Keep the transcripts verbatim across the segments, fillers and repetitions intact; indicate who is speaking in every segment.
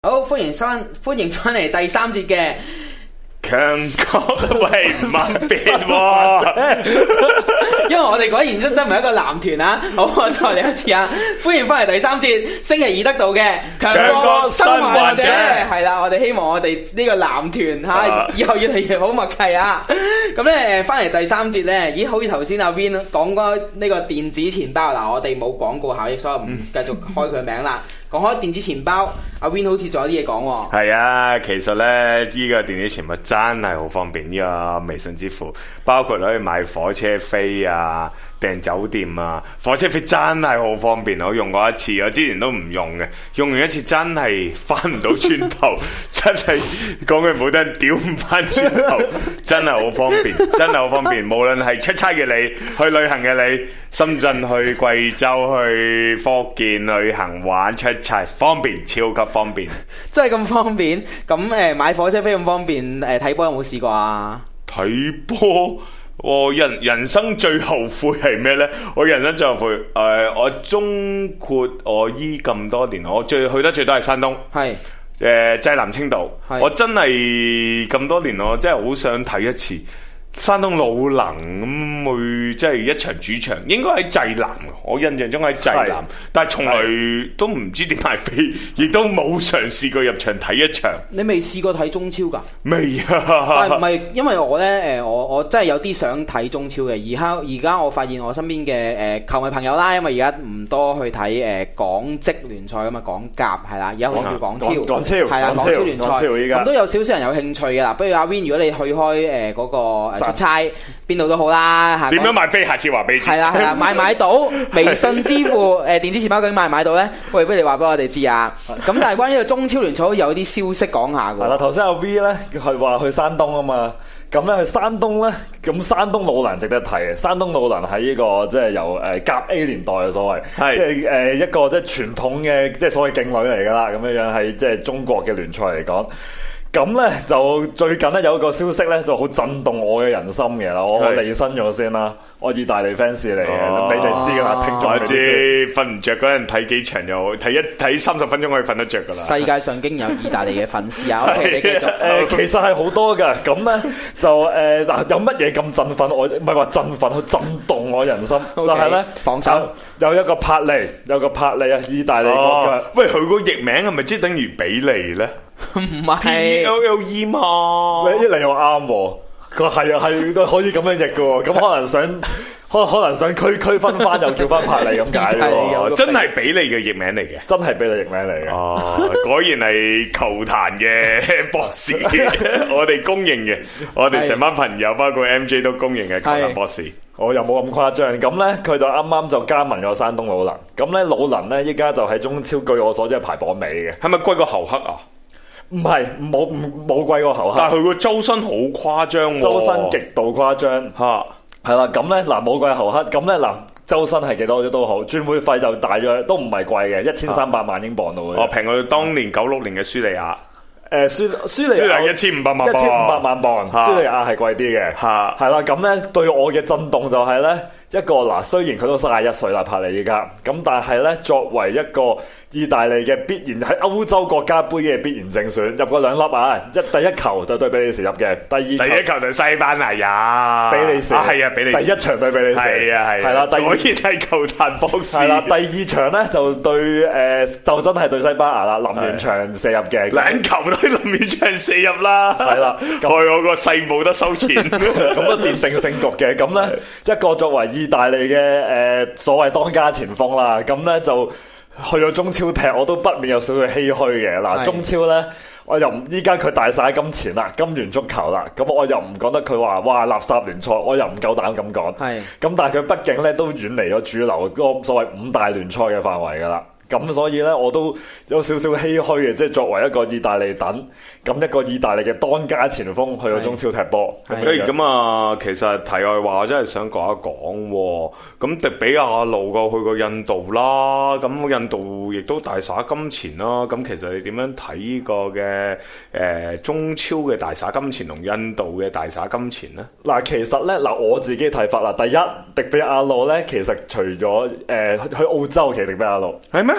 Speaker 1: 好，歡迎翻，歡迎翻嚟第三節嘅
Speaker 2: 強國喂唔係別喎，
Speaker 1: 因為我哋果然真真唔係一個男團啊！好，我再嚟一次啊！歡迎翻嚟第三節，星期二得到嘅強國生還者係啦，我哋希望我哋呢個男團吓、啊、以後越嚟越好默契啊！咁咧翻嚟第三節咧，咦？好似頭先阿 Vin 講過呢個電子錢包嗱，我哋冇廣告效益，所以唔繼續開佢名啦。講開電子錢包，阿 Win 好似仲有啲嘢講喎。
Speaker 2: 係啊，其實咧呢、這個電子錢包真係好方便，呢、這個微信支付，包括可以買火車飛啊、訂酒店啊。火車飛真係好方便，我用過一次，我之前都唔用嘅，用完一次真係翻唔到轉頭，真係講句唔好聽，屌唔翻轉頭，真係好方便，真係好方便。無論係出差嘅你，去旅行嘅你，深圳去貴州去福建旅行玩出齊方便，超級方便，
Speaker 1: 真係咁方便。咁誒買火車飛咁方便，誒睇波有冇試過啊？
Speaker 2: 睇波，我人人生最後悔係咩呢？我人生最後悔誒、呃，我中括我依咁多年，我最去得最多係山東，係誒濟南青島。我真係咁多年，我真係好想睇一次山東魯能咁去，即係一場主場，應該喺濟南。我印象中喺濟南，但係從來都唔知點買飛，亦都冇嘗試過入場睇一場。
Speaker 1: 你未試過睇中超㗎？
Speaker 2: 未啊！
Speaker 1: 但係唔係因為我呢，誒，我我真係有啲想睇中超嘅。而家而家我發現我身邊嘅誒球迷朋友啦，因為而家唔多去睇誒港職聯賽㗎嘛，港甲係啦，而家好叫港超，
Speaker 2: 港超係
Speaker 1: 啦，港超聯賽咁都有少少人有興趣嘅啦。不如阿 Win，如果你去開誒嗰個出差邊度都好啦，
Speaker 2: 點樣買飛？下次話俾你知。
Speaker 1: 係啦係啦，買唔買到？微信支付誒電子錢包究竟買唔買到咧？喂，不如你話俾我哋知啊！咁但係關於個中超聯賽有啲消息講下㗎。
Speaker 3: 係啦，頭先阿 V 咧係話去山東啊嘛，咁咧去山東咧，咁山東魯能值得睇。山東魯能喺呢個即係由誒甲 A 年代嘅所謂，即係誒一個即係傳統嘅即係所謂勁旅嚟㗎啦，咁樣樣係即係中國嘅聯賽嚟講。咁咧就最近咧有一個消息咧就好震動我嘅人心嘅啦，我離身咗先啦，我意大利 fans 嚟嘅，咁你哋知㗎啦，聽咗
Speaker 2: 知瞓唔着嗰陣睇幾場又睇一睇三十分鐘可以瞓得着㗎啦。
Speaker 1: 世界上經有意大利嘅粉絲啊！OK，你繼續。
Speaker 3: 誒，其實係好多㗎，咁咧就誒嗱，有乜嘢咁振奮我？唔係話振奮，去震動我人心，就係咧
Speaker 1: 防守
Speaker 3: 有一個柏利，有個柏利啊，意大利國腳。
Speaker 2: 喂，佢個譯名係咪即係等於比利咧？
Speaker 1: 唔係
Speaker 2: P L L E 嘛，
Speaker 3: 一嚟又啱喎，佢係啊係都可以咁樣譯嘅喎，咁可能想可可能想區區分翻又叫翻柏利咁解喎，
Speaker 2: 真係比利嘅譯名嚟嘅，
Speaker 3: 真係比利譯名嚟嘅。
Speaker 2: 哦，果然係球壇嘅博士，我哋公認嘅，我哋成班朋友包括 M J 都公認嘅球壇博士。
Speaker 3: 我又冇咁誇張，咁咧佢就啱啱就加盟咗山東魯能，咁咧魯能咧依家就喺中超，據我所知係排榜尾嘅，
Speaker 2: 係咪貴過侯克啊？
Speaker 3: 唔係，冇冇貴過侯克，
Speaker 2: 但係佢個周薪好誇張喎，
Speaker 3: 周薪極度誇張嚇，係啦，咁咧嗱冇貴侯克，咁咧嗱周薪係幾多都好，轉會費就大約都唔係貴嘅，一千三百萬英鎊到嘅。
Speaker 2: 哦，平過當年九六年嘅舒利亞，
Speaker 3: 誒舒舒利亞
Speaker 2: 一千五百萬，
Speaker 3: 一千五百萬鎊，舒利亞係貴啲嘅，係啦，咁咧對我嘅震動就係咧一個嗱，雖然佢都三十一歲啦，柏利依家，咁但係咧作為一個意大利嘅必然喺歐洲國家杯嘅必然正選，入過兩粒啊！一第一球就對比利時入嘅，第二球
Speaker 2: 第一球就西班牙呀，
Speaker 3: 比利時啊
Speaker 2: 係啊，比利時
Speaker 3: 第一場對比利時
Speaker 2: 係啊係，
Speaker 3: 係啦，
Speaker 2: 果然係球壇博士。
Speaker 3: 係啦，第二場咧就對誒、呃、就真係對西班牙啦，臨完場射入嘅，
Speaker 2: 兩球都臨完場射入啦，係啦，害我個細冇得收錢，
Speaker 3: 咁都奠定勝局嘅。咁咧一個作為意大利嘅誒、呃、所謂當家前鋒啦，咁咧就。去咗中超踢，我都不免有少少唏噓嘅。嗱，中超呢，我又唔依家佢大晒金錢啦，金元足球啦，咁我又唔覺得佢話哇垃圾聯賽，我又唔夠膽咁講。係，咁但係佢畢竟呢都遠離咗主流嗰個所謂五大聯賽嘅範圍噶啦。咁所以咧，我都有少少唏噓嘅，即係作為一個意大利等，咁一個意大利嘅當家前鋒去到中超踢波。
Speaker 2: 誒咁啊，其實題外話，我真係想講一講喎。咁迪比亞路過去過印度啦，咁印度亦都大灑金錢啦。咁其實你點樣睇呢個嘅誒、呃、中超嘅大灑金錢同印度嘅大灑金錢呢？
Speaker 3: 嗱，其實咧嗱，我自己睇法啦，第一，迪比亞路咧，其實除咗誒、呃、去澳洲，其實迪比亞路
Speaker 2: 係咩？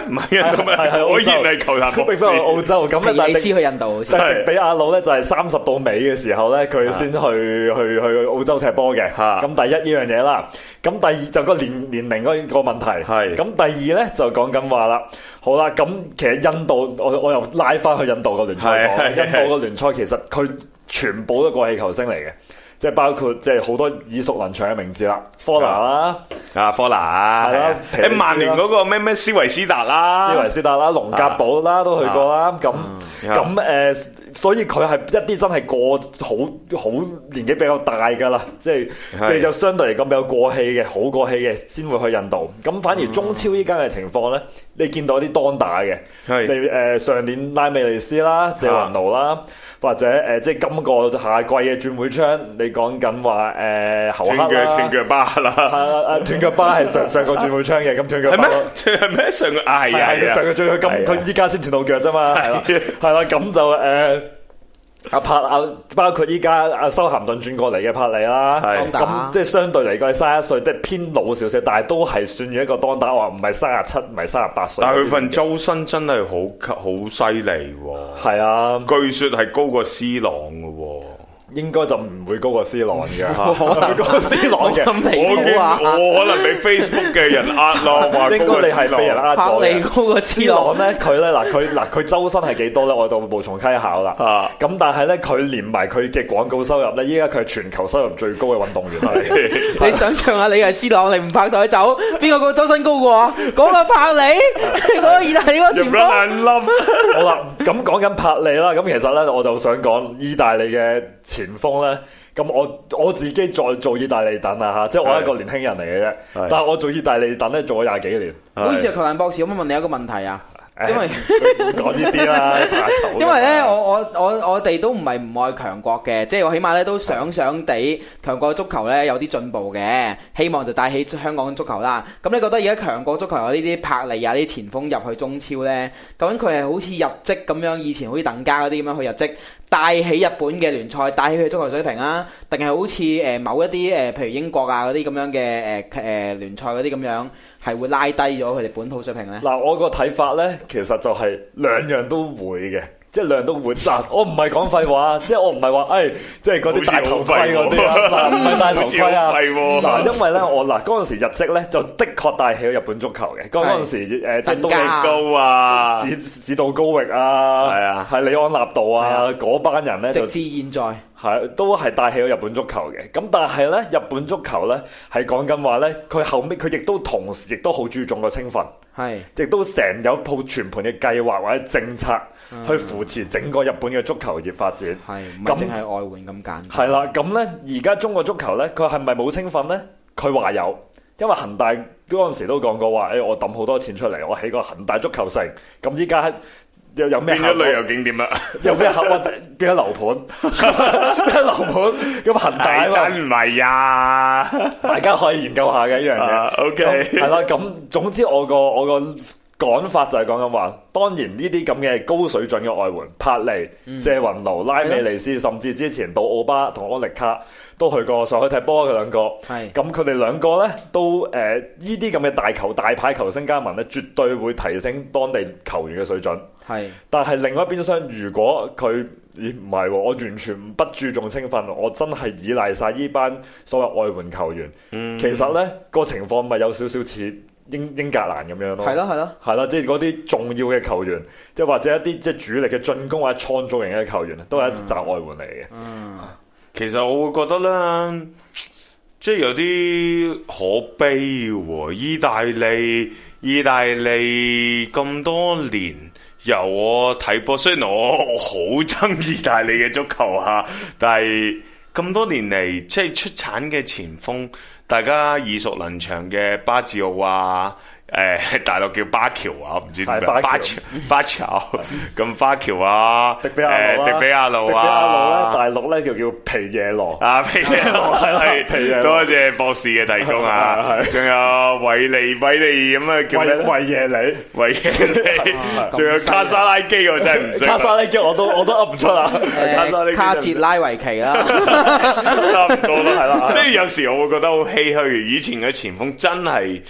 Speaker 2: 唔係印度咩？
Speaker 3: 係係
Speaker 2: 果然係球壇博士。
Speaker 3: 並非係澳洲咁咧，但
Speaker 1: 皮里斯去印度好似。
Speaker 3: 但係比亞魯咧就係三十到尾嘅時候咧，佢先去去去澳洲踢波嘅。咁第一呢樣嘢啦，咁第二就個年年齡嗰個問題。係咁第二咧就講緊話啦。好啦，咁其實印度我我又拉翻去印度個聯賽講，印度個聯賽其實佢全部都過氣球星嚟嘅。即係包括即係好多耳熟能詳嘅名字啦，科拿啦，
Speaker 2: 啊科拿啊，係啦，誒曼聯嗰個咩咩斯維斯達啦，
Speaker 3: 斯維斯達啦，龍格堡啦都去過啦，咁咁誒，所以佢係一啲真係過好好年紀比較大㗎啦，即係即係就相對嚟講比較過氣嘅，好過氣嘅先會去印度。咁反而中超依家嘅情況咧，你見到啲當打嘅，你誒上年拉美利斯啦、謝雲奴啦。或者誒、呃，即係今個夏季嘅轉會窗，你講緊話誒侯克啦，
Speaker 2: 斷腳巴啦，
Speaker 3: 係啊，斷腳巴係上上個轉會窗嘅，咁斷腳巴
Speaker 2: 係咩？上個啊係啊，
Speaker 3: 上個轉會咁佢依家先斷到腳啫嘛，係啦，係啦，咁就誒。呃阿柏阿包括依家阿修咸頓轉過嚟嘅柏利啦，咁即係相對嚟講三十一歲，即係偏老少少，但係都係算於一個當打，話唔係三十七，唔係三十八歲。但係佢份周薪真係好好犀利喎。係啊，據說係高過 C 朗嘅喎。應該就唔會高過 C 朗嘅，唔會高過 C 朗嘅。我我可能俾 Facebook 嘅人呃咯，話應該你係俾人呃咗嘅。高過 C 朗咧，佢咧嗱佢嗱佢周薪係幾多咧？我就無從稽考啦。咁但係咧，佢連埋佢嘅廣告收入咧，依家佢係全球收入最高嘅運動員嚟嘅。你想象下，你係 C 朗，你唔拍台走，邊個個周薪高過啊？講個柏利，嗰個意大利嗰個前鋒。好啦，咁講緊柏利啦，咁其實咧我就想講意大利嘅前鋒咧，咁我我自己再做意大利躉啊嚇，即係我係一個年輕人嚟嘅啫，但係我做意大利躉咧做咗廿幾年。唔好意思啊，球壇博士，我可唔可以問你一個問題啊？因為講呢啲啦，因為咧，我我我我哋都唔係唔愛強國嘅，即係我起碼咧都想想地強國足球咧有啲進步嘅，希望就帶起香港足球啦。咁你覺得而家強國足球有呢啲柏利啊、啲前鋒入去中超咧，究竟佢係好似入職咁樣，以前好似鄧家嗰啲咁樣去入職，帶起日本嘅聯賽，帶起佢足球水平啊？定係好似誒某一啲誒，譬如英國啊嗰啲咁樣嘅誒誒聯賽嗰啲咁樣？係會拉低咗佢哋本土水平咧？嗱，我個睇法咧，其實就係兩樣都會嘅，即係兩樣都會。嗱，我唔係講廢話，即係我唔係話，誒，即係嗰啲大頭盔嗰啲啊，唔係大頭盔啊。嗱，因為咧，我嗱嗰陣時日職咧，就的確帶起咗日本足球嘅。嗰陣時誒，即係東高啊，史史道高域啊，係啊，係里安納度啊，嗰班人咧，直至現在。係，都係帶起咗日本足球嘅。咁但係咧，日本足球咧係講緊話咧，佢後尾佢亦都同時亦都好注重個青訓，係，亦都成有套全盤嘅計劃或者政策去扶持整個日本嘅足球業發展。係，唔係淨係外援咁簡單。係啦，咁咧而家中國足球咧，佢係咪冇青訓咧？佢話有，因為恒大嗰陣時都講過話，誒、欸、我抌好多錢出嚟，我起個恒大足球城。咁依家又有咩？變咗旅遊景點啦，有咩客或者變咗樓盤？變咗樓盤咁恒大真唔係啊！大家可以研究下嘅一樣嘢。OK，係啦。咁總之我個我個講法就係講緊話，當然呢啲咁嘅高水準嘅外援，柏利、嗯、謝雲奴、拉美尼斯，甚至之前到奧巴同安力卡都去過上海踢波嘅兩個。係咁，佢哋兩個咧都誒呢啲咁嘅大球大牌球星加盟咧，絕對會提升當地球員嘅水準。係，但係另外一邊廂，如果佢咦唔係喎，我完全不注重青訓，我真係依賴晒呢班所謂外援球員。嗯、其實咧個情況咪有少少似英英格蘭咁樣咯。係咯係咯，係啦，即係嗰啲重要嘅球員，即係或者一啲即係主力嘅進攻或者創造型嘅球員，都係一紮外援嚟嘅。嗯，其實我會覺得咧，即係有啲可悲喎。意大利，意大利咁多年。由我睇波，雖然我好憎意大利嘅足球嚇，但係咁多年嚟，即係出產嘅前鋒，大家耳熟能詳嘅巴治奧啊。誒、呃、大陸叫巴喬啊，唔知點解巴喬巴喬咁巴喬啊，迪比亞路、呃、迪比亞路啊，迪比亞路咧，大陸咧就叫皮耶羅啊，皮耶羅係皮耶羅，多謝博士嘅提供啊，仲有維尼維尼咁啊，叫咩？維耶尼維耶尼，仲有卡沙拉基我真係唔識，卡沙拉基我都我都噏唔出啊，呃、卡捷拉維奇啦，差唔多啦，係啦，所以有時我會覺得好唏噓，以前嘅前鋒真係。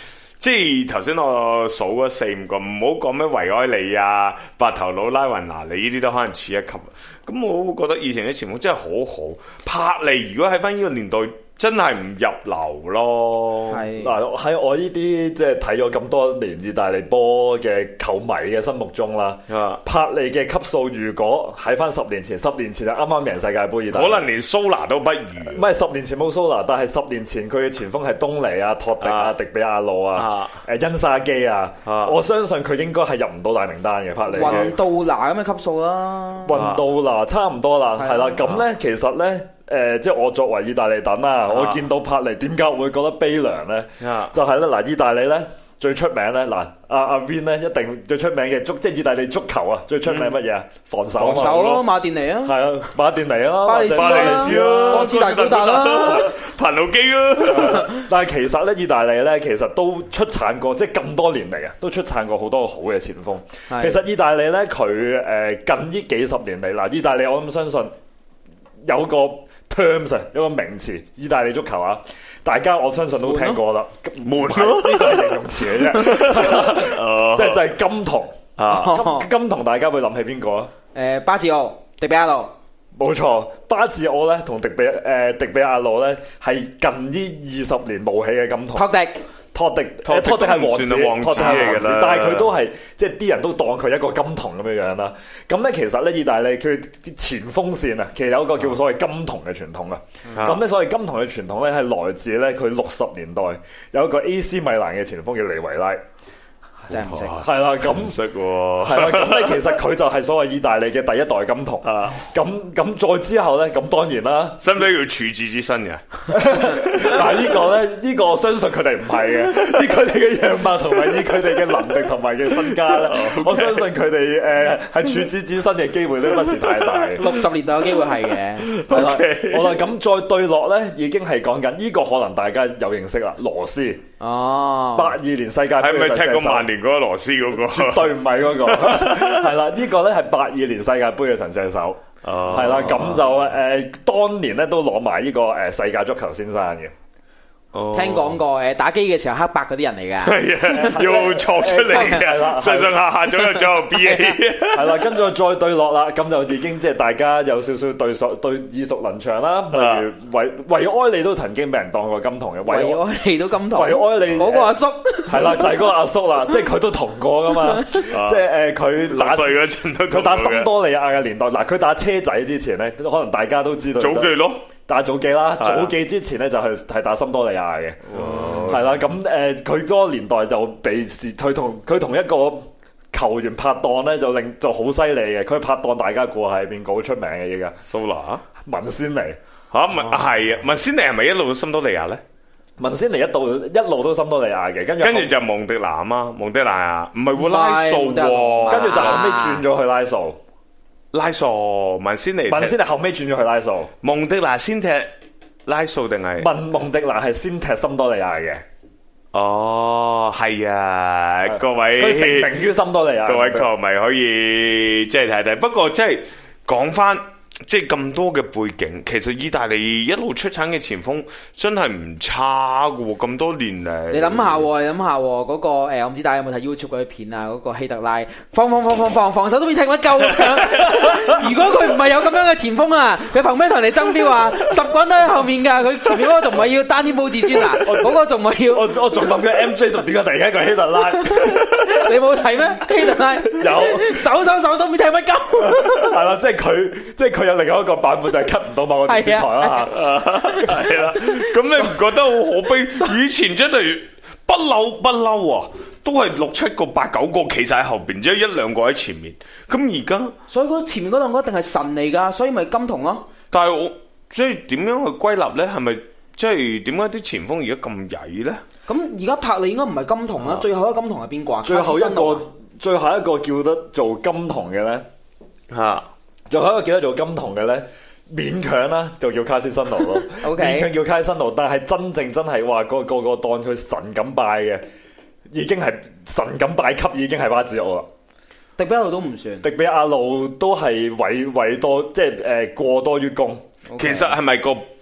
Speaker 2: 即係頭先我數咗四五個，唔好講咩維埃利啊、白頭佬拉雲拿利呢啲都可能次一級。咁我覺得以前啲前鋒真係好好，柏利如果喺翻呢個年代真係唔入流咯。
Speaker 1: 係
Speaker 3: 嗱，喺我呢啲即係睇咗咁多年意大利波嘅球迷嘅心目中啦，
Speaker 2: 啊
Speaker 3: 柏利嘅級數如果喺翻十年前，十年前就啱啱贏世界盃意大利，
Speaker 2: 可能連蘇拿都不如。
Speaker 3: 唔係十年前冇蘇拿，但係十年前佢嘅前鋒係東尼啊、托迪啊、
Speaker 2: 啊
Speaker 3: 迪比亞路啊、
Speaker 2: 啊
Speaker 3: 誒恩沙基啊，
Speaker 2: 啊
Speaker 3: 我相信佢應該係入唔到大名單嘅柏利嘅。
Speaker 1: 雲杜拿咁嘅級數啦。
Speaker 3: 運到啦，差唔多啦，
Speaker 1: 係啊
Speaker 3: 係啦。咁咧，其實咧，誒，即係我作為意大利等啦，我見到柏利點解會覺得悲涼咧？
Speaker 2: 啊
Speaker 3: 就係咧，嗱，意大利咧最出名咧，嗱，阿阿 Vin 咧一定最出名嘅足，即係意大利足球啊，最出名乜嘢啊？防守啊嘛，
Speaker 1: 防守咯，馬甸尼啊，
Speaker 3: 係啊，馬甸尼啊，
Speaker 1: 巴利斯
Speaker 3: 巴利斯
Speaker 1: 啦，
Speaker 3: 啊
Speaker 1: 哥斯達古達啦，
Speaker 2: 彭魯基啊，
Speaker 3: 但係其實咧，意大利咧其實都出產過，即係咁多年嚟啊，都出產過好多好嘅前鋒。
Speaker 1: 係
Speaker 3: 其實意大利咧，佢誒近呢幾十年嚟，嗱，意大利我諗相信有個 terms 啊，有個名詞，意大利足球啊，大家我相信都聽過啦。
Speaker 2: 悶
Speaker 3: 唔係呢個係形容詞嚟啫，即係就係金童
Speaker 2: 啊，
Speaker 3: 金金童，大家會諗起邊個啊？
Speaker 1: 誒巴治奧、迪比亞路。
Speaker 3: 冇錯，巴治奧咧同迪比誒、呃、迪比亞路咧係近呢二十年冒起嘅金童。
Speaker 1: 托迪，
Speaker 3: 托迪，
Speaker 2: 托迪
Speaker 3: 托迪係王子，
Speaker 2: 都唔算係王子
Speaker 3: 托迪係王子
Speaker 2: 嚟㗎啦
Speaker 3: 但係佢都係即係啲人都當佢一個金童咁樣樣啦。咁咧其實咧，意大利佢啲前鋒線啊，其實有一個叫所謂金童嘅傳統啊。咁咧、所謂金童嘅傳統咧係來自咧佢六十年代有一個 A C 米蘭嘅前鋒叫尼維拉。
Speaker 1: 真係唔識。
Speaker 3: 係啦，咁
Speaker 2: 唔識喎。
Speaker 3: 係啦，咁咧其實佢就係所謂意大利嘅第一代金童。
Speaker 2: 啊，
Speaker 3: 咁咁再之後咧，咁當然啦。
Speaker 2: 使唔使要處置之身嘅？
Speaker 3: 但係呢個咧，呢個我相信佢哋唔係嘅，以佢哋嘅樣貌同埋以佢哋嘅能力同埋嘅身家咧，我相信佢哋誒係處子之身嘅機會都不是太大。
Speaker 1: 六十年代有機會係嘅。
Speaker 3: 係啦，好啦，咁再對落咧，已經係講緊呢個可能大家有認識啦，羅斯
Speaker 1: 哦，
Speaker 3: 八二年世界盃
Speaker 2: 係咪
Speaker 3: 嘅
Speaker 2: 踢過曼聯嗰個羅斯嗰個？
Speaker 3: 絕對唔係嗰個，係啦，呢個咧係八二年世界盃嘅神射手，
Speaker 2: 哦
Speaker 3: 係啦，咁就誒當年咧都攞埋呢個誒世界足球先生嘅。
Speaker 2: 哦
Speaker 1: 聽講過誒打機嘅時候黑白嗰啲人嚟㗎。
Speaker 2: 係啊，要錯出嚟
Speaker 3: 係啦
Speaker 2: 嘅，上上下下左右左右 B A。
Speaker 3: 係啦，跟住再對落啦，咁就已經即係大家有少少對熟對耳熟能詳啦。例如維維埃利都曾經俾人當過金童嘅，維
Speaker 1: 維埃利都金童，
Speaker 3: 維埃利
Speaker 1: 嗰個阿叔
Speaker 3: 係啦，就係嗰個阿叔啦，即係佢都同過噶嘛，即係誒佢打
Speaker 2: 六歲嗰陣都
Speaker 3: 佢打森
Speaker 2: 同嘅
Speaker 3: 多利亞嘅年代，嗱佢打車仔之前咧，可能大家都知道
Speaker 2: 早記咯。
Speaker 3: 打早記啦，
Speaker 2: 係啊
Speaker 3: 早記之前咧就係係打森多利亞嘅，係啦，咁誒佢嗰個年代就被視佢同佢同一個球員拍檔咧，就令就好犀利嘅。佢拍檔大家估係邊個好出名嘅依家？
Speaker 2: 蘇拿
Speaker 3: 文仙尼，
Speaker 2: 嚇文係啊，文仙尼係咪一路都森多利亞咧？
Speaker 3: 文仙尼一度一路都森多利亞嘅，跟住
Speaker 2: 跟住就蒙迪拿啊嘛，蒙迪拿啊，唔係喎拉素
Speaker 1: 唔係
Speaker 2: 喎，
Speaker 3: 跟住就後尾轉咗去拉素，
Speaker 2: 拉素文仙尼踢，
Speaker 3: 文仙尼後尾轉咗去拉素，
Speaker 2: 蒙迪拿先踢拉素定係？
Speaker 3: 文蒙迪拿係先踢森多利亞嘅，
Speaker 2: 哦，係啊，各位
Speaker 3: 佢成名於森多利亞，
Speaker 2: 各位球迷可以即係睇睇。不過即係講翻。即係咁多嘅背景，其實意大利一路出產嘅前鋒真係唔差嘅喎，咁多年嚟。
Speaker 1: 你諗下喎，你諗下喎，嗰個誒，我唔知大家有冇睇 YouTube 嗰啲片啊？嗰個希特拉防防防防防防守都變踢乜鳩咁樣。如果佢唔係有咁樣嘅前鋒啊，佢憑咩同人哋爭標啊？十個人都喺後面㗎，佢前面嗰個仲唔係要單天保至尊啊？嗰個仲唔係要？
Speaker 3: 我我仲諗緊 M J 仲點解突然間一個希特拉？
Speaker 1: 你冇睇咩？希特拉
Speaker 3: 有
Speaker 1: 手手手都變踢乜鳩？
Speaker 3: 係啦，即係佢，即係佢有另外一個版本就係 cut 唔到某個電視台啦嚇。
Speaker 2: 係啦，咁你唔覺得好可悲？以前真係不嬲不嬲啊，都係六七個、八九個企晒喺後邊，只有一兩個喺前面。咁而家，
Speaker 1: 所以嗰前面嗰兩個一定係神嚟㗎，所以咪金童咯。
Speaker 2: 但係我即係點樣去歸納咧？係咪即係點解啲前鋒而家咁曳咧？
Speaker 1: 咁而家柏利應該唔係金童啦，最後一個金童係邊個啊？
Speaker 3: 最後一
Speaker 1: 卡斯辛奴啊
Speaker 3: 個，最後一個叫得做金童嘅咧，
Speaker 2: 嚇，
Speaker 3: 最後一個叫得做金童嘅咧，勉強啦，就叫卡斯辛奴咯。
Speaker 1: OK
Speaker 3: 勉強叫卡斯辛奴，但係真正真係話個個個當佢神咁拜嘅，已經係神咁拜級，已經係巴治奧啦。
Speaker 1: 迪比亞路都唔算。
Speaker 3: 迪比亞路都係委委多，即係誒過多於功。
Speaker 2: 其實係咪個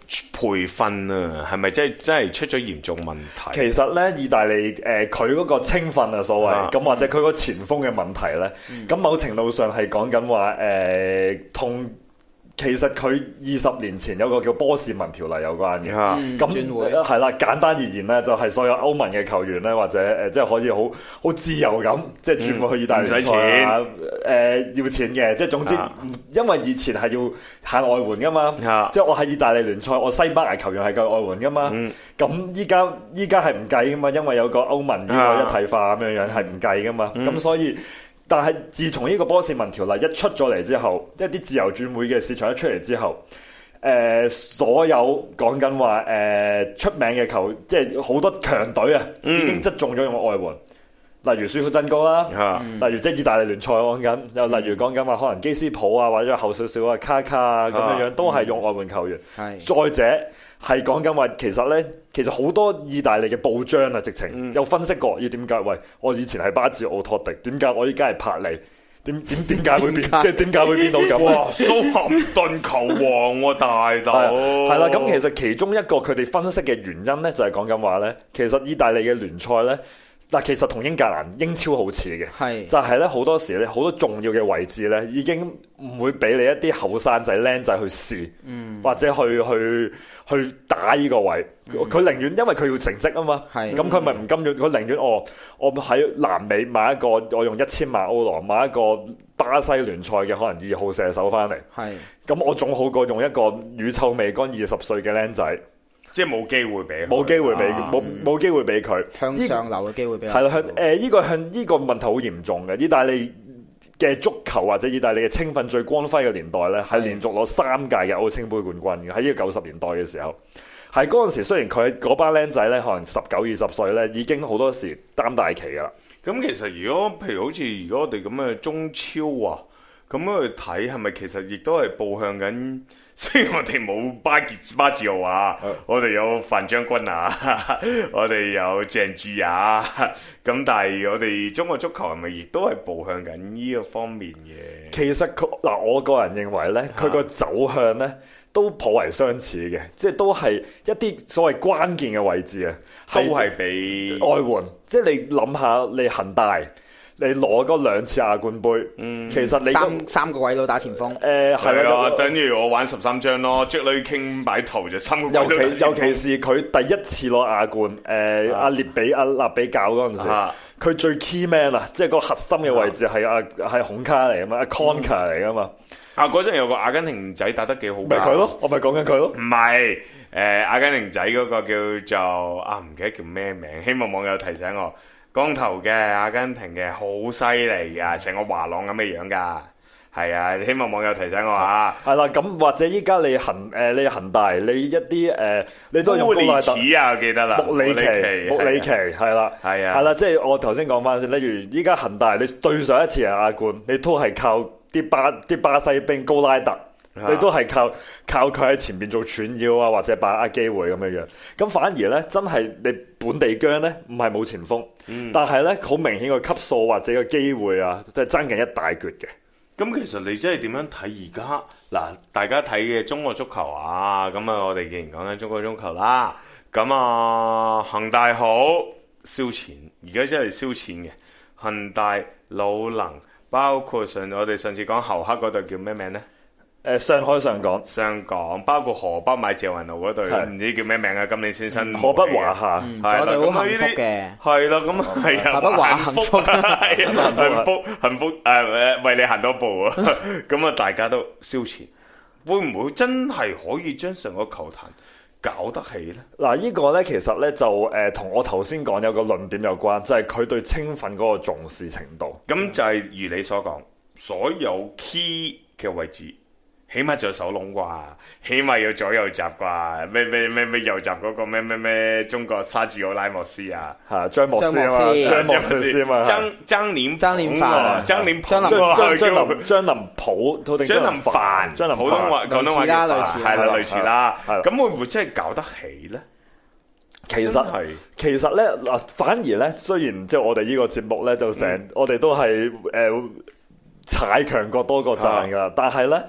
Speaker 2: 培訓啊，係咪真係真係出咗嚴重問題？
Speaker 3: 其實咧，意大利誒佢嗰個青訓啊，所謂咁、啊、或者佢個前鋒嘅問題咧，咁、嗯、某程度上係講緊話誒同。其實佢二十年前有個叫波士文條例有關嘅，咁係啦。簡單而言咧，就係、是、所有歐盟嘅球員咧，或者誒即係可以好好自由咁，即係轉過去意大利賽啊，誒、呃、要錢嘅，即係總之，啊、因為以前係要限外援噶嘛，啊、即係我喺意大利聯賽，我西班牙球員係夠外援噶嘛，咁依家依家係唔計噶嘛，因為有個歐盟呢個一體化咁樣樣係唔計噶嘛，咁、嗯、所以。但係，自從呢個波士文條例一出咗嚟之後，一啲自由轉會嘅市場一出嚟之後，誒、呃、所有講緊話誒出名嘅球，即係好多強隊啊，已經側重咗用外援，例如舒夫真高啦，嗯、例如即係意大利聯賽講緊，又例如講緊話可能基斯普啊，或者後少少啊卡卡啊咁樣樣，都係用外援球員。嗯、再者係講緊話，其實咧。其實好多意大利嘅報章啊，直情、嗯、有分析過，要點解？喂，我以前係巴治奧托迪，點解我依家係柏利？點點點解會變？即係點解會變到咁？哇！
Speaker 2: 蘇咸頓球王喎、啊，大佬
Speaker 3: 係啦。咁其實其中一個佢哋分析嘅原因咧，就係講緊話咧，其實意大利嘅聯賽咧。嗱，其實同英格蘭英超好似嘅，是就係咧好多時咧好多重要嘅位置咧，已經唔會俾你一啲後生仔僆仔去試，嗯、或者去去去打呢個位。佢、嗯、寧願因為佢要成績啊嘛，咁佢咪唔甘願，佢寧願哦，我喺南美買一個，我用一千萬歐羅買一個巴西聯賽嘅可能二號射手翻嚟，咁是我總好過用一個乳臭未乾二十歲嘅僆仔。
Speaker 2: 即係冇機會俾，
Speaker 3: 冇機會俾，冇冇機會俾佢
Speaker 1: 向上流嘅機會俾。
Speaker 3: 係啦，向誒呢個向呢個問題好嚴重嘅。意大利嘅足球或者意大利嘅青訓最光輝嘅年代咧，係連續攞三屆嘅歐青杯冠軍嘅。喺呢個九十年代嘅時候，係嗰陣時雖然佢嗰班僆仔咧可能十九二十歲咧，已經好多時擔大旗噶啦。
Speaker 2: 咁其實如果譬如好似如果我哋咁嘅中超啊。咁樣去睇係咪其實亦都係步向緊？雖然我哋冇巴傑巴治奧啊，嗯、我哋有范將軍啊，我哋有鄭智啊，咁但係我哋中國足球係咪亦都係步向緊呢一方面嘅？
Speaker 3: 其實嗱，我個人認為咧，佢個走向咧都頗為相似嘅，即係都係一啲所謂關鍵嘅位置啊，
Speaker 2: 都係俾
Speaker 3: 外援。即係你諗下，你恒大。你攞嗰兩次亞冠杯，嗯、其實你
Speaker 1: 三三個位都打前鋒，
Speaker 3: 誒係
Speaker 2: 啊，等於我玩十三張咯，積女傾擺頭就三個位都打前鋒。
Speaker 3: 尤其尤其是佢第一次攞亞冠，誒阿列比阿納比教嗰陣時，佢、啊、最 key man 啊，即係個核心嘅位置係阿係孔卡嚟啊嘛，阿 Conca 嚟啊嘛。
Speaker 2: 啊嗰陣有個阿根廷仔打得幾好，
Speaker 3: 咪佢咯，我咪講緊佢咯。
Speaker 2: 唔係誒阿根廷仔嗰個叫做啊唔記得叫咩名，希望網友提醒我。光頭嘅阿根廷嘅好犀利噶，成個華朗咁嘅樣噶，係啊！希望網友提醒我吓。係啦，
Speaker 3: 咁或者依家你恒誒，你恒大，你一啲誒、呃，你都用高拉特
Speaker 2: 啊，我記得啦，
Speaker 3: 穆里奇，穆里奇係啦，係啊，係啦，即係我頭先講翻先，例如依家恒大，你對上一次係亞冠，你都係靠啲巴啲巴西兵高拉特。你都係靠靠佢喺前邊做串腰啊，或者把握機會咁樣樣。咁反而咧，真係你本地姜咧，唔係冇前鋒，嗯、但係咧好明顯個級數或者個機會啊，即係爭緊一大橛嘅。
Speaker 2: 咁其實你真係點樣睇而家嗱？大家睇嘅中國足球啊，咁啊，我哋既然講緊中國足球啦，咁啊，恒大好燒錢，而家真係燒錢嘅。恒大、魯能，包括上我哋上次講侯克嗰隊叫咩名咧？
Speaker 3: 誒，上海上港，
Speaker 2: 上港包括河北買謝雲怒嗰隊，唔知叫咩名啊？今年先新
Speaker 3: 河北華夏，
Speaker 1: 我哋好幸福嘅，
Speaker 2: 係啦，咁係啊，
Speaker 1: 河北華幸福，
Speaker 2: 幸福幸福誒誒，為你行多步啊！咁啊，大家都燒錢，會唔會真係可以將成個球壇搞得起咧？
Speaker 3: 嗱，呢個咧其實咧就誒同我頭先講有個論點有關，就係佢對青訓嗰個重視程度。
Speaker 2: 咁就係如你所講，所有 key 嘅位置。起碼做手籠啩，起碼要左右閘啩，咩咩咩咩右閘嗰個咩咩咩中國沙治奧拉莫斯啊，
Speaker 3: 嚇張莫斯啊嘛，張莫斯啊嘛，
Speaker 2: 張張連
Speaker 1: 張連凡，
Speaker 2: 張連
Speaker 3: 張張張林張林普，
Speaker 2: 張林凡，張林普通話廣東話
Speaker 1: 啦，類似
Speaker 2: 係啦，類似啦，咁會唔會真係搞得起咧？
Speaker 3: 其實係，其實咧嗱，反而咧，雖然即係我哋呢個節目咧，就成我哋都係誒踩強國多過讚㗎，但係咧。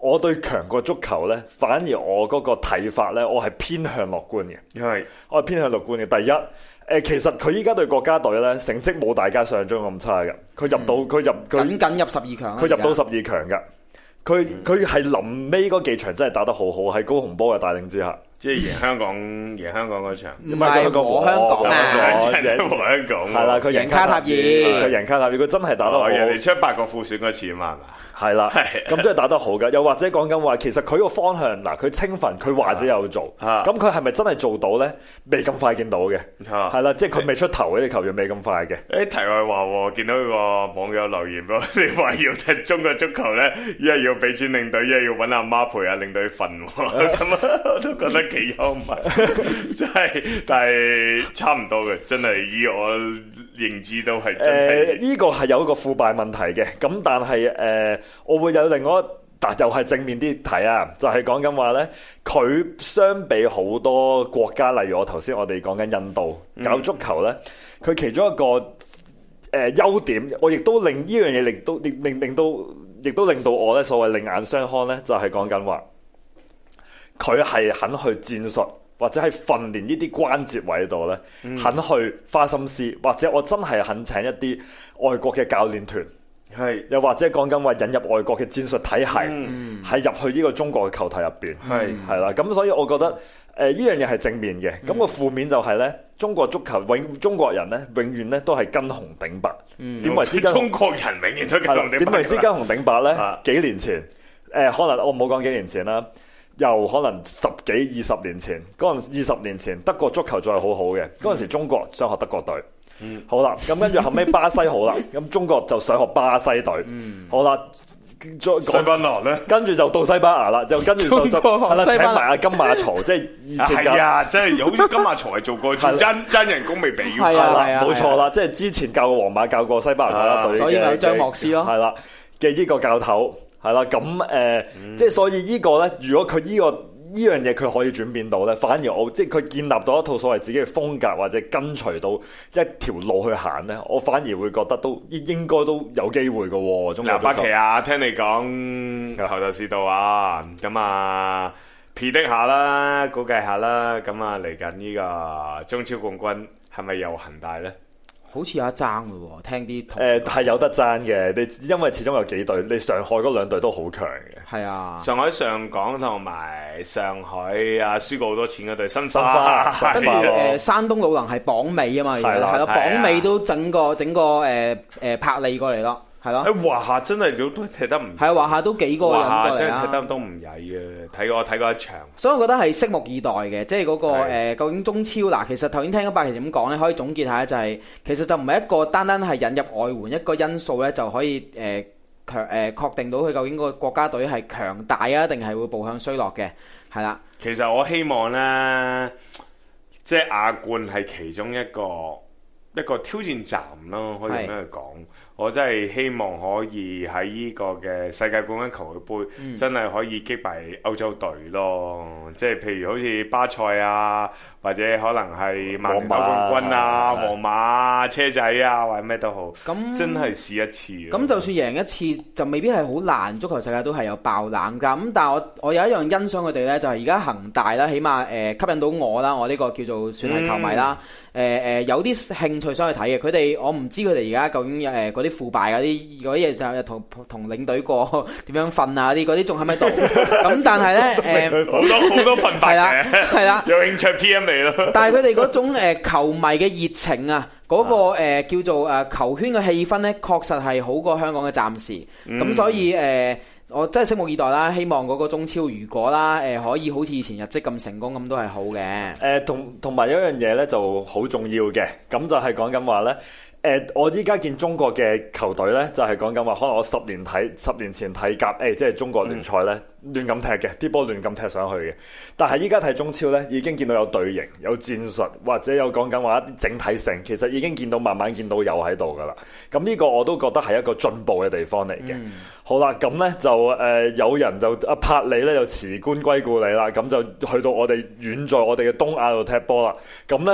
Speaker 3: 我對強國足球咧，反而我嗰個睇法咧，我係偏向樂觀嘅。
Speaker 2: 係，
Speaker 3: 我係偏向樂觀嘅。第一，誒、呃、其實佢依家對國家隊咧成績冇大家想象中咁差嘅。佢入到佢、嗯、入佢
Speaker 1: 緊緊入十二強，
Speaker 3: 佢入到十二強㗎。佢佢係臨尾嗰幾場真係打得好好，喺高洪波嘅帶領之下。
Speaker 2: 即係贏香港，贏香港嗰場，
Speaker 1: 唔係和香港啊，
Speaker 2: 贏和香港，
Speaker 3: 係啦，佢贏卡塔爾，佢贏卡塔爾，佢真係打得好。
Speaker 2: 人哋出八個副選嗰次啊嘛，係嘛？
Speaker 3: 係啦，咁真係打得好㗎。又或者講緊話，其實佢個方向嗱，佢青訓佢或者有做，咁佢係咪真係做到咧？未咁快見到嘅，係啦，即係佢未出頭嗰啲球員未咁快嘅。
Speaker 2: 誒題外話喎，見到個網友留言喎，你話要踢中國足球咧，一係要俾錢領隊，一係要揾阿媽陪下領隊瞓喎，咁啊我都覺得幾幽默，真係，但係差唔多嘅，真係以我認知都係真係。
Speaker 3: 誒呢個係有一個腐敗問題嘅，咁但係誒。呃我會有另外一，但又係正面啲睇啊，就係講緊話咧，佢相比好多國家，例如我頭先我哋講緊印度搞足球咧，佢、嗯、其中一個誒、呃、優點，我亦都令呢樣嘢令到令令令到，亦都令到我咧所謂另眼相看咧，就係講緊話，佢係肯去戰術或者係訓練呢啲關節位度咧，嗯、肯去花心思，或者我真係肯請一啲外國嘅教練團。係，又或者講緊話引入外國嘅戰術體系，係、嗯、入去呢個中國嘅球隊入邊，係係啦。咁所以我覺得誒呢、呃、樣嘢係正面嘅。咁、嗯、個負面就係咧，中國足球永中國人咧永遠咧都係跟紅頂白。點、嗯、為之跟？中國人永遠都跟紅頂白。點為之跟紅頂白咧？啊、幾年前誒、呃，可能我唔好講幾年前啦，又可能十幾二十年前嗰陣，二十年前德國足球仲係好好嘅。嗰陣時中國想學德國隊。嗯、好啦，咁跟住後尾巴西好啦，咁中國就想學巴西隊。嗯、好啦，再
Speaker 2: 西班牙咧，
Speaker 3: 跟住就到西班牙啦，就跟住就係啦，請埋阿金馬曹，即係以前
Speaker 2: 係啊，即係好似金馬曹係做過真真人工未俾嘅，
Speaker 3: 係啦，冇錯啦，即係之前教過皇馬，教過西班牙國家隊嘅，
Speaker 1: 所以咪張莫斯咯，
Speaker 3: 係啦嘅呢個教頭，係啦，咁誒，呃嗯、即係所以個呢個咧，如果佢呢、這個。呢樣嘢佢可以轉變到咧，反而我即係佢建立到一套所謂自己嘅風格，或者跟隨到一條路去行咧，我反而會覺得都應該都有機會嘅喎。嗱，
Speaker 2: 巴奇啊，聽你講頭頭是道啊，咁啊 predict 下啦，估計下啦，咁啊嚟緊呢個中超冠軍係咪又恒大咧？
Speaker 1: 好似有得爭嘅喎，聽啲
Speaker 3: 誒係有得爭嘅，你因為始終有幾隊，你上海嗰兩隊都好強嘅。
Speaker 1: 係啊，
Speaker 2: 上海上港同埋上海啊，輸過好多錢嗰隊申花，
Speaker 1: 跟住誒山東魯能係榜尾啊嘛，而家係咯，榜尾都整個整個誒誒柏利過嚟咯。係咯，
Speaker 2: 誒華夏真係都都踢得唔
Speaker 1: 係啊！華夏都幾個人過嚟啊！
Speaker 2: 華夏真係踢得都唔曳嘅，睇過我睇過一場。
Speaker 1: 所以我覺得係拭目以待嘅，即係嗰個誒、呃、究竟中超嗱，其實頭先聽咗百奇點講咧，可以總結下就係、是、其實就唔係一個單單係引入外援一個因素咧，就可以誒強誒確定到佢究竟個國家隊係強大啊，定係會步向衰落嘅，係啦。
Speaker 2: 其實我希望咧，即係亞冠係其中一個一個挑戰站咯，可以咁樣去講。我真係希望可以喺呢個嘅世界冠軍球會杯，嗯、真係可以擊敗歐洲隊咯。即係譬如好似巴塞啊，或者可能係曼聯歐冠軍啊、皇馬啊、車仔啊，或者咩都好。咁那真係試一次。咁
Speaker 1: 就算贏一次，就未必係好難。足球世界都係有爆冷㗎。咁但係我我有一樣欣賞佢哋咧，就係而家恒大啦，起碼誒、呃、吸引到我啦，我呢個叫做算係球迷啦。誒誒、嗯呃、有啲興趣想去睇嘅。佢哋我唔知佢哋而家究竟誒嗰啲腐敗嗰啲嗰啲嘢就同同領隊過點樣瞓啊啲嗰啲仲喺咪度？咁但係咧誒
Speaker 2: 好多好多瞓法嘅，係啦
Speaker 1: 係啦，
Speaker 2: 有興趣 P M 你咯。
Speaker 1: 但係佢哋嗰種誒球迷嘅熱情啊，嗰、嗰個誒、呃、叫做誒球圈嘅氣氛咧，確實係好過香港嘅暫時。咁、嗯、所以誒、呃，我真係拭目以待啦。希望嗰個中超如果啦誒、呃、可以好似以前日職咁成功咁，都係好嘅。誒、
Speaker 3: 呃、同同埋有一樣嘢咧就好重要嘅，咁就係講緊話咧。誒、呃，我依家見中國嘅球隊咧，就係講緊話，可能我十年睇十年前睇甲 A，即係中國聯賽咧，亂咁、嗯、踢嘅，啲波亂咁踢上去嘅。但係依家睇中超咧，已經見到有隊形、有戰術，或者有講緊話一啲整體性，其實已經見到慢慢見到有喺度噶啦。咁呢個我都覺得係一個進步嘅地方嚟嘅。嗯、好啦，咁咧就誒、呃、有人就阿柏里咧就辭官歸故里啦，咁就去到我哋遠在我哋嘅東亞度踢波啦。咁咧。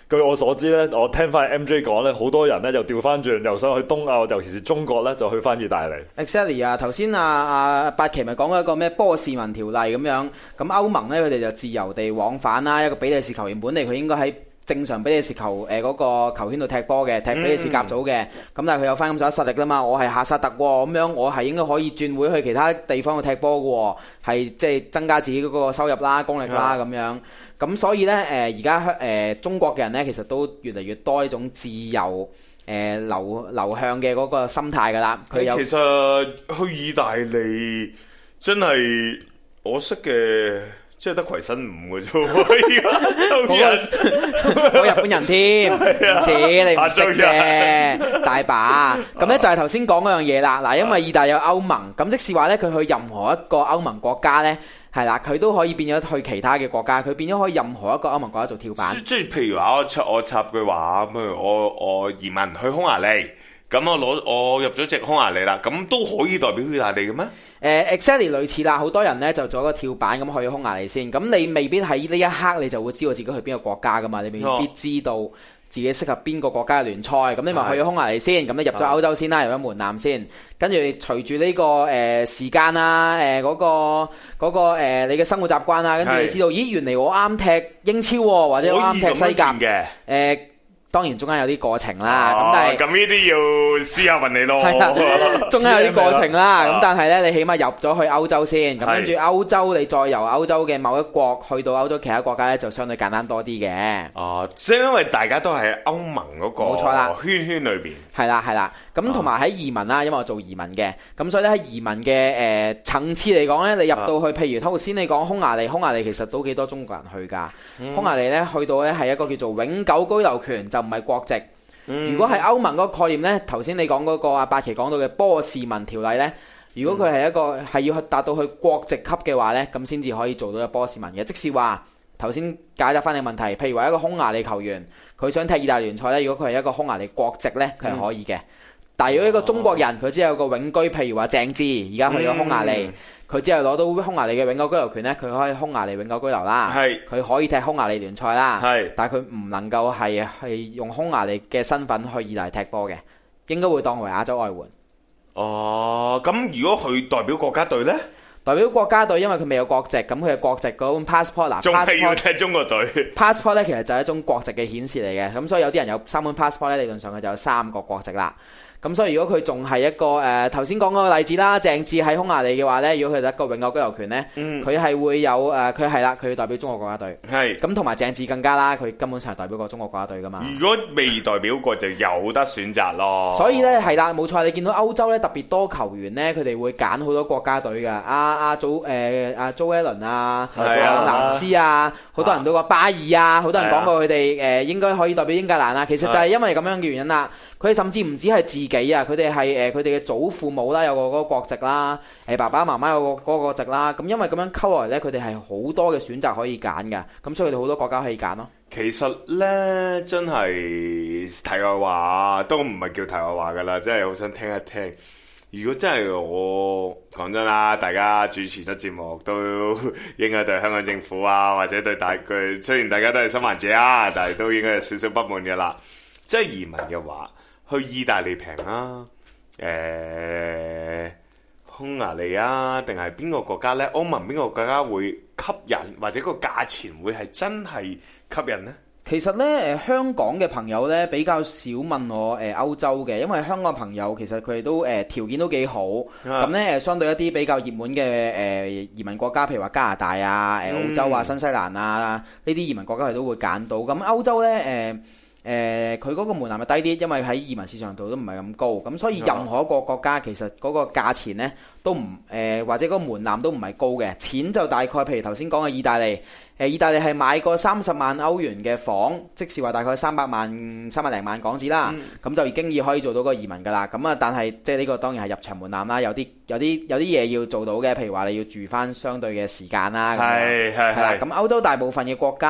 Speaker 3: 據我所知咧，我聽翻 M J 講咧，好多人咧又調翻轉，又想去東歐，尤其是中國咧，就去翻意大利。
Speaker 1: Exactly 啊，頭先啊啊八奇咪講過一個咩波士文條例咁樣，咁歐盟咧佢哋就自由地往返啦，一個比利時球員本嚟佢應該喺正常比利時球誒嗰、呃那個球圈度踢波嘅，踢比利時甲組嘅，咁、嗯、但係佢有翻咁上下實力啦嘛，我係夏薩特喎，咁樣我係應該可以轉會去其他地方去踢波嘅喎，係即係增加自己嗰個收入啦、功力啦咁、嗯、樣，咁所以咧誒而家誒中國嘅人咧其實都越嚟越多呢種自由誒、呃、流流向嘅嗰個心態㗎啦。佢有
Speaker 2: 其實去意大利真係我識嘅。即係得葵新五嘅啫，而家周人
Speaker 1: 我日本人添，唔似你唔識啫，大把。咁咧就係頭先講嗰樣嘢啦。嗱，因為意大利有歐盟，咁即是話咧，佢去任何一個歐盟國家咧，係啦，佢都可以變咗去其他嘅國家，佢變咗可以任何一個歐盟國家做跳板。
Speaker 2: 即係譬如話，我插我插句話，譬如我我移民去匈牙利，咁我攞我入咗籍匈牙利啦，咁都可以代表意大利嘅咩？
Speaker 1: 誒 exactly 類似啦，好多人咧就做一個跳板咁去匈牙利先，咁你未必喺呢一刻你就會知道自己去邊個國家噶嘛，你未必知道自己適合邊個國家嘅聯賽，咁你咪去咗匈牙利先，咁你入咗歐洲先啦，入咗門檻先，跟住隨住呢個誒、呃、時間啊，誒、呃、嗰、那個嗰、那個、呃、你嘅生活習慣啊，跟住你知道，咦原嚟我啱踢英超喎，或者我啱踢西甲嘅，誒。當然中間有啲過程啦，咁、哦、但係
Speaker 2: 咁呢啲要試下運你咯。係
Speaker 1: 啊，中間有啲過程啦，咁但係咧，你起碼入咗去歐洲先，咁跟住歐洲你再由歐洲嘅某一國去到歐洲其他國家咧，就相對簡單多啲嘅。
Speaker 2: 哦，即係因為大家都係歐盟嗰個冇錯啦圈圈裏邊。係
Speaker 1: 啦係啦，咁同埋喺移民啦，因為我做移民嘅，咁所以咧喺移民嘅誒、呃、層次嚟講咧，你入到去，啊、譬如頭先你講匈牙利，匈牙利其實都幾多中國人去㗎。嗯、匈牙利咧去到咧係一個叫做永久居留權。就唔係國籍。如果係歐盟嗰個概念呢，頭先你講嗰個阿八奇講到嘅波士文條例呢，如果佢係一個係要達到去國籍級嘅話呢，咁先至可以做到一個波士文嘅。即是話頭先解答翻你問題，譬如話一個匈牙利球員，佢想踢意大利聯賽呢，如果佢係一個匈牙利國籍呢，佢係可以嘅。嗯、但係如果一個中國人，佢只有個永居，譬如話鄭智而家去咗匈牙利。嗯佢只係攞到匈牙利嘅永久居留權咧，佢可以匈牙利永久居留啦。係，佢可以踢匈牙利聯賽啦。係，但係佢唔能夠係係用匈牙利嘅身份去意大利踢波嘅，應該會當為亞洲外援。
Speaker 2: 哦，咁如果佢代表國家隊咧？
Speaker 1: 代表國家隊，因為佢未有國籍，咁佢嘅國籍嗰種 passport 嗱，
Speaker 2: 仲係要踢中國隊。
Speaker 1: passport 咧其實就係一種國籍嘅顯示嚟嘅，咁所以有啲人有三本 passport 咧，理論上佢就有三個國籍啦。咁所以如果佢仲係一個誒頭先講嗰個例子啦，鄭智喺匈牙利嘅話咧，如果佢得一個永久居留權咧，佢係、嗯、會有誒，佢係啦，佢要代表中國國家隊。係。咁同埋鄭智更加啦，佢根本上係代表過中國國家隊噶嘛。
Speaker 2: 如果未代表過就有得選擇咯。
Speaker 1: 所以咧係啦，冇錯，你見到歐洲咧特別多球員咧，佢哋會揀好多國家隊噶。阿阿祖誒阿祖艾倫啊，仲有藍斯啊，好多人都講巴爾啊，好多人講過佢哋誒應該可以代表英格蘭啊。其實就係因為咁樣嘅原因啦。佢哋甚至唔止係自己啊，佢哋係誒佢哋嘅祖父母啦，有個嗰個國籍啦，誒爸爸媽媽有個嗰個國籍啦。咁因為咁樣溝落嚟咧，佢哋係好多嘅選擇可以揀嘅，咁所以佢哋好多國家可以揀咯。
Speaker 2: 其實咧，真係題外話都唔係叫題外話噶啦，真係好想聽一聽。如果真係我講真啦，大家主持咗節目都應該對香港政府啊，或者對大佢，雖然大家都係新患者啊，但係都應該有少少不滿嘅啦。即係移民嘅話。去意大利平啊？誒、呃，匈牙利啊？定係邊個國家呢？歐盟邊個國家會吸引，或者個價錢會係真係吸引呢？
Speaker 1: 其實呢，誒香港嘅朋友呢比較少問我誒歐洲嘅，因為香港朋友其實佢哋都誒條件都幾好，咁呢誒相對一啲比較熱門嘅誒移民國家，譬如話加拿大啊、誒澳洲啊、新西蘭啊呢啲移民國家佢都會揀到。咁歐洲呢，誒、呃。誒佢嗰個門檻係低啲，因為喺移民市場度都唔係咁高，咁所以任何一個國家其實嗰個價錢呢都唔誒、呃、或者嗰個門檻都唔係高嘅，錢就大概譬如頭先講嘅意大利，誒、呃、意大利係買個三十萬歐元嘅房，即是話大概三百萬三百零萬港紙啦，咁、嗯、就已經要可以做到個移民噶啦，咁啊但係即係呢個當然係入場門檻啦，有啲有啲有啲嘢要做到嘅，譬如話你要住翻相對嘅時間啦，係係係啦，咁歐洲大部分嘅國家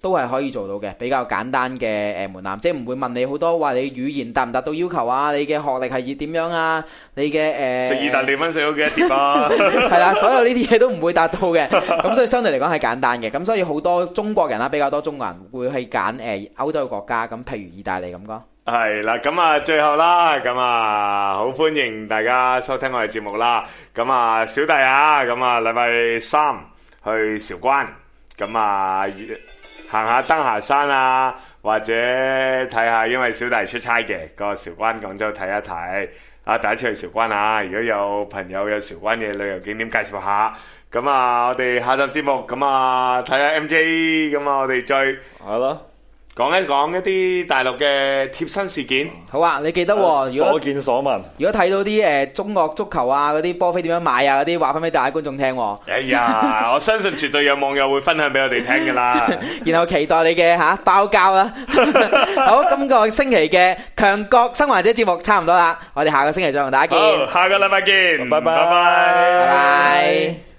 Speaker 1: 都係可以做到嘅，比較簡單嘅誒門檻，即係唔會問你好多話你語言達唔達到要求啊，你嘅學歷係要點樣啊，你嘅誒
Speaker 2: 食意大利粉食咗幾多碟啊？
Speaker 1: 係啦，所有呢啲嘢都唔會達到嘅，咁所以相對嚟講係簡單嘅，咁所以好多中國人啦，比較多中國人會去揀誒歐洲嘅國家，咁譬如意大利咁講。
Speaker 2: 係啦，咁啊，最後啦，咁啊，好歡迎大家收聽我哋節目啦。咁啊，小弟啊，咁啊，禮拜三去韶關，咁啊。行下登下山啊，或者睇下，因為小弟出差嘅個韶關廣州睇一睇。啊，第一次去韶關啊！如果有朋友有韶關嘅旅遊景點介紹下，咁啊，我哋下集節目咁啊，睇下 M J，咁啊，我哋再
Speaker 3: 係咯。
Speaker 2: 講一講一啲大陸嘅貼身事件。
Speaker 1: 好啊，你記得喎、哦。如果
Speaker 3: 所見所聞，
Speaker 1: 如果睇到啲誒、呃、中國足球啊，嗰啲波飛點樣買啊，嗰啲話翻俾大家觀眾聽、哦。
Speaker 2: 哎呀，我相信絕對有網友會分享俾我哋聽噶啦。
Speaker 1: 然後期待你嘅吓、啊、包膠啦。好，今個星期嘅強國生還者節目差唔多啦，我哋下個星期再同大家見。
Speaker 2: 好，下個禮拜見，
Speaker 3: 拜拜，
Speaker 2: 拜拜。
Speaker 1: 拜拜。